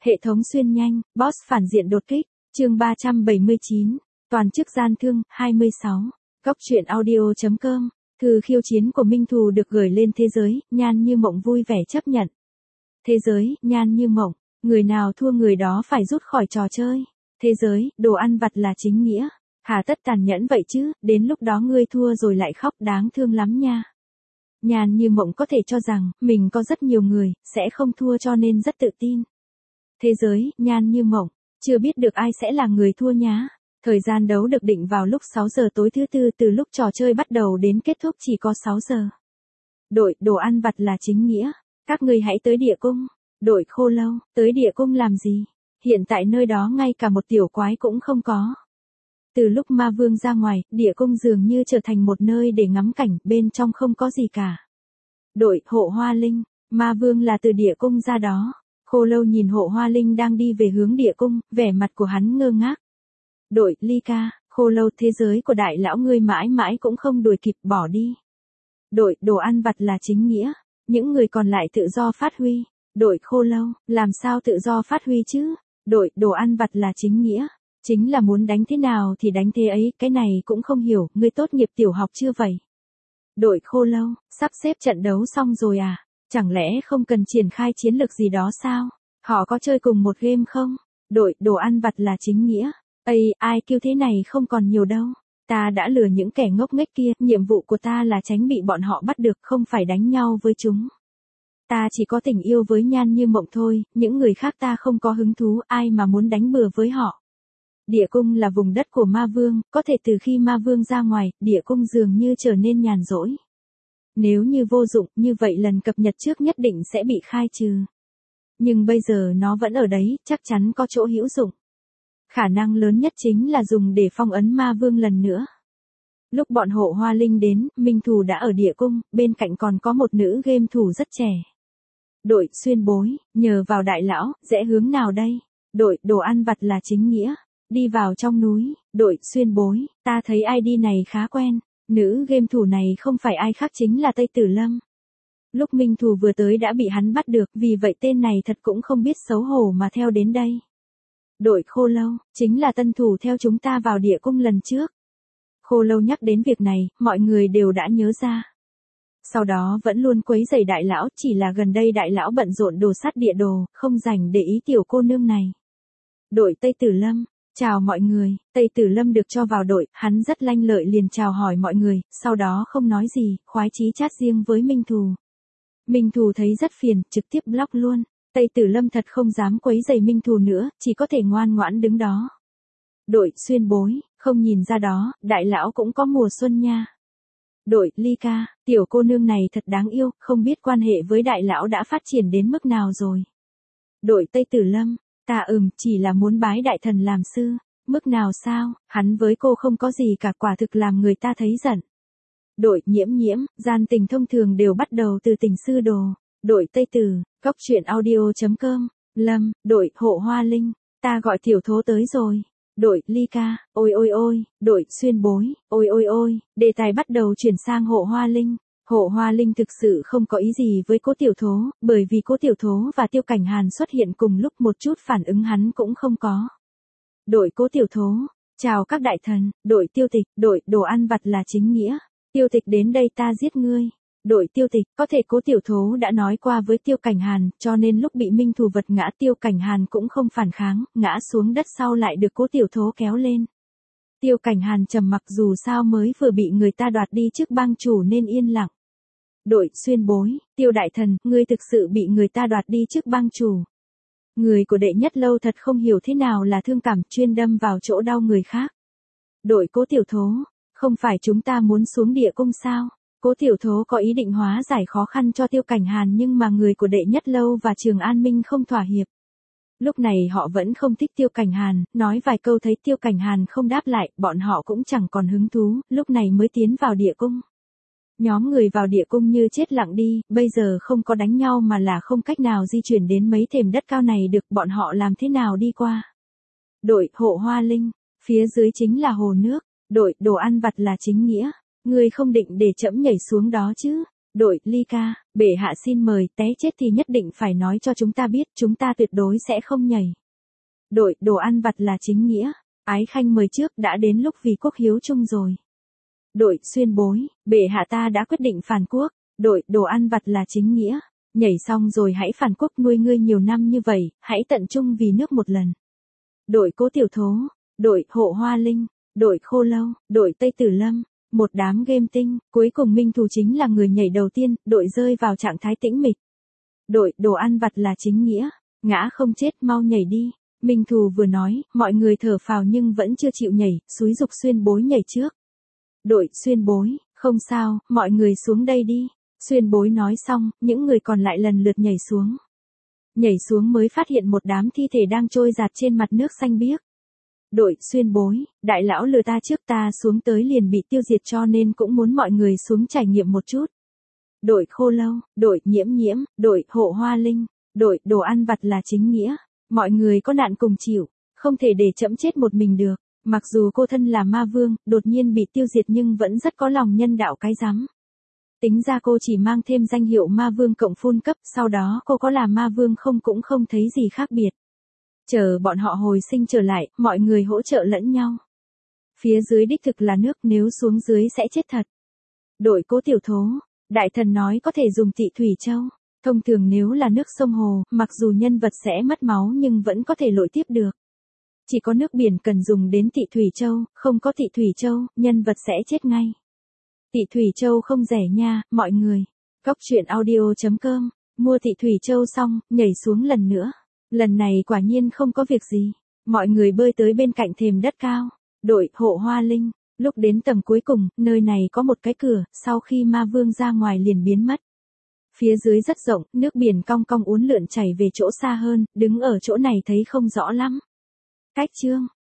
Hệ thống xuyên nhanh, boss phản diện đột kích, chương 379, toàn chức gian thương, 26, góc truyện audio.com, thư khiêu chiến của Minh Thù được gửi lên thế giới, Nhan Như Mộng vui vẻ chấp nhận. Thế giới, Nhan Như Mộng, người nào thua người đó phải rút khỏi trò chơi. Thế giới, đồ ăn vặt là chính nghĩa. Hà tất tàn nhẫn vậy chứ, đến lúc đó ngươi thua rồi lại khóc đáng thương lắm nha. Nhan Như Mộng có thể cho rằng, mình có rất nhiều người, sẽ không thua cho nên rất tự tin. Thế giới, Nhan Như Mộng, chưa biết được ai sẽ là người thua nhá. Thời gian đấu được định vào lúc 6 giờ tối thứ tư, từ lúc trò chơi bắt đầu đến kết thúc chỉ có 6 giờ. Đội, đồ ăn vặt là chính nghĩa. Các ngươi hãy tới địa cung. Đội Khô Lâu, tới địa cung làm gì? Hiện tại nơi đó ngay cả một tiểu quái cũng không có. Từ lúc ma vương ra ngoài, địa cung dường như trở thành một nơi để ngắm cảnh, bên trong không có gì cả. Đội Hộ Hoa Linh, ma vương là từ địa cung ra đó. Khô Lâu nhìn Hộ Hoa Linh đang đi về hướng địa cung, vẻ mặt của hắn ngơ ngác. Đội Ly Ca, Khô Lâu, thế giới của đại lão ngươi mãi mãi cũng không đuổi kịp, bỏ đi. Đội Đồ ăn vặt là chính nghĩa, những người còn lại tự do phát huy. Đội Khô Lâu, làm sao tự do phát huy chứ? Đội Đồ ăn vặt là chính nghĩa, chính là muốn đánh thế nào thì đánh thế ấy, cái này cũng không hiểu, ngươi tốt nghiệp tiểu học chưa vậy? Đội Khô Lâu, sắp xếp trận đấu xong rồi à? Chẳng lẽ không cần triển khai chiến lược gì đó sao? Họ có chơi cùng một game không? Đội Đồ ăn vặt là chính nghĩa. Ai kêu thế này không còn nhiều đâu. Ta đã lừa những kẻ ngốc nghếch kia, nhiệm vụ của ta là tránh bị bọn họ bắt được, không phải đánh nhau với chúng. Ta chỉ có tình yêu với Nhan Như Mộng thôi, những người khác ta không có hứng thú, ai mà muốn đánh bừa với họ. Địa cung là vùng đất của ma vương, có thể từ khi ma vương ra ngoài, địa cung dường như trở nên nhàn rỗi. Nếu như vô dụng, như vậy lần cập nhật trước nhất định sẽ bị khai trừ. Nhưng bây giờ nó vẫn ở đấy, chắc chắn có chỗ hữu dụng. Khả năng lớn nhất chính là dùng để phong ấn ma vương lần nữa. Lúc bọn Hộ Hoa Linh đến, Minh Thù đã ở địa cung, bên cạnh còn có một nữ game thủ rất trẻ. Đội Xuyên Bối, nhờ vào đại lão, rẽ hướng nào đây? Đội Đồ ăn vặt là chính nghĩa, đi vào trong núi. Đội Xuyên Bối, ta thấy ID này khá quen, nữ game thủ này không phải ai khác chính là Tây Tử Lâm. Lúc Minh Thù vừa tới đã bị hắn bắt được, vì vậy tên này thật cũng không biết xấu hổ mà theo đến đây. Đội Khô Lâu, chính là tân thủ theo chúng ta vào địa cung lần trước. Khô Lâu nhắc đến việc này, mọi người đều đã nhớ ra. Sau đó vẫn luôn quấy rầy đại lão, chỉ là gần đây đại lão bận rộn đồ sắt địa đồ, không rảnh để ý tiểu cô nương này. Đội Tây Tử Lâm, chào mọi người. Tây Tử Lâm được cho vào đội, hắn rất lanh lợi liền chào hỏi mọi người, sau đó không nói gì, khoái chí chat riêng với Minh Thù. Minh Thù thấy rất phiền, trực tiếp block luôn. Tây Tử Lâm thật không dám quấy rầy Minh Thù nữa, chỉ có thể ngoan ngoãn đứng đó. Đội Xuyên Bối, không nhìn ra đó, đại lão cũng có mùa xuân nha. Đội Ly Ca, tiểu cô nương này thật đáng yêu, không biết quan hệ với đại lão đã phát triển đến mức nào rồi. Đội Tây Tử Lâm, ta chỉ là muốn bái đại thần làm sư, mức nào sao, hắn với cô không có gì cả, quả thực làm người ta thấy giận. Đội Nhiễm Nhiễm, gian tình thông thường đều bắt đầu từ tình sư đồ. Đội Tây Tử, góc truyện audio.com, Lâm, đội Hộ Hoa Linh, ta gọi tiểu thố tới rồi. Đội Ly Ca, ôi, đội Xuyên Bối, ôi, đề tài bắt đầu chuyển sang Hộ Hoa Linh. Hộ Hoa Linh thực sự không có ý gì với Cố Tiểu Thố, bởi vì Cố Tiểu Thố và Tiêu Cảnh Hàn xuất hiện cùng lúc, một chút phản ứng hắn cũng không có. Đội Cố Tiểu Thố, chào các đại thần. Đội Tiêu Tịch, đội Đồ ăn vặt là chính nghĩa. Tiêu Tịch đến đây ta giết ngươi. Đội Tiêu Tịch, có thể Cố Tiểu Thố đã nói qua với Tiêu Cảnh Hàn, cho nên lúc bị Minh Thù vật ngã, Tiêu Cảnh Hàn cũng không phản kháng, ngã xuống đất sau lại được Cố Tiểu Thố kéo lên. Tiêu Cảnh Hàn trầm mặc, dù sao mới vừa bị người ta đoạt đi chức bang chủ nên yên lặng. Đội Xuyên Bối, Tiêu đại thần, ngươi thực sự bị người ta đoạt đi chức bang chủ. Người của Đệ Nhất Lâu thật không hiểu thế nào là thương cảm, chuyên đâm vào chỗ đau người khác. Đội Cố Tiểu Thố, không phải chúng ta muốn xuống địa cung sao? Cố Tiểu Thố có ý định hóa giải khó khăn cho Tiêu Cảnh Hàn, nhưng mà người của Đệ Nhất Lâu và Trường An Minh không thỏa hiệp. Lúc này họ vẫn không thích Tiêu Cảnh Hàn, nói vài câu thấy Tiêu Cảnh Hàn không đáp lại, bọn họ cũng chẳng còn hứng thú, lúc này mới tiến vào địa cung. Nhóm người vào địa cung như chết lặng đi, bây giờ không có đánh nhau mà là không cách nào di chuyển đến mấy thềm đất cao này được, bọn họ làm thế nào đi qua. Đội Hộ Hoa Linh, phía dưới chính là hồ nước. Đội Đồ ăn vặt là chính nghĩa. Ngươi không định để trẫm nhảy xuống đó chứ? Đội Ly ca, bệ hạ xin mời, té chết thì nhất định phải nói cho chúng ta biết, chúng ta tuyệt đối sẽ không nhảy. Đội Đồ ăn vặt là chính nghĩa. Ái khanh mời trước, đã đến lúc vì quốc hiếu chung rồi. Đội Xuyên bối, bệ hạ ta đã quyết định phản quốc. Đội Đồ ăn vặt là chính nghĩa. Nhảy xong rồi hãy phản quốc, nuôi ngươi nhiều năm như vậy, hãy tận trung vì nước một lần. Đội Cố Tiểu Thố, đội Hộ Hoa Linh, đội Khô Lâu, đội Tây Tử Lâm, một đám game tinh, cuối cùng Minh Thù chính là người nhảy đầu tiên, đội rơi vào trạng thái tĩnh mịch. Đội Đồ ăn vặt là chính nghĩa, ngã không chết mau nhảy đi. Minh Thù vừa nói, mọi người thở phào nhưng vẫn chưa chịu nhảy, xúi giục Xuyên bối nhảy trước. Đội Xuyên bối, không sao, mọi người xuống đây đi. Xuyên bối nói xong, những người còn lại lần lượt nhảy xuống. Nhảy xuống mới phát hiện một đám thi thể đang trôi dạt trên mặt nước xanh biếc. Đội Xuyên bối, đại lão lừa ta trước, ta xuống tới liền bị tiêu diệt cho nên cũng muốn mọi người xuống trải nghiệm một chút. Đội Khô Lâu, đội Nhiễm Nhiễm, đội Hộ Hoa Linh, đội Đồ ăn vặt là chính nghĩa. Mọi người có nạn cùng chịu, không thể để chẫm chết một mình được. Mặc dù cô thân là ma vương, đột nhiên bị tiêu diệt nhưng vẫn rất có lòng nhân đạo cái rắm. Tính ra cô chỉ mang thêm danh hiệu ma vương cộng full cấp, sau đó cô có là ma vương không cũng không thấy gì khác biệt. Chờ bọn họ hồi sinh trở lại, mọi người hỗ trợ lẫn nhau. Phía dưới đích thực là nước, nếu xuống dưới sẽ chết thật. Đội Cố Tiểu Thố, đại thần nói có thể dùng Tị Thủy Châu. Thông thường nếu là nước sông hồ, mặc dù nhân vật sẽ mất máu nhưng vẫn có thể lội tiếp được. Chỉ có nước biển cần dùng đến Tị Thủy Châu, không có Tị Thủy Châu, nhân vật sẽ chết ngay. Tị Thủy Châu không rẻ nha, mọi người. Goctruyện.audio.com, mua Tị Thủy Châu xong, nhảy xuống lần nữa. Lần này quả nhiên không có việc gì. Mọi người bơi tới bên cạnh thềm đất cao. Đội Hộ Hoa Linh, lúc đến tầng cuối cùng, nơi này có một cái cửa, sau khi ma vương ra ngoài liền biến mất. Phía dưới rất rộng, nước biển cong cong uốn lượn chảy về chỗ xa hơn, đứng ở chỗ này thấy không rõ lắm. Cách chương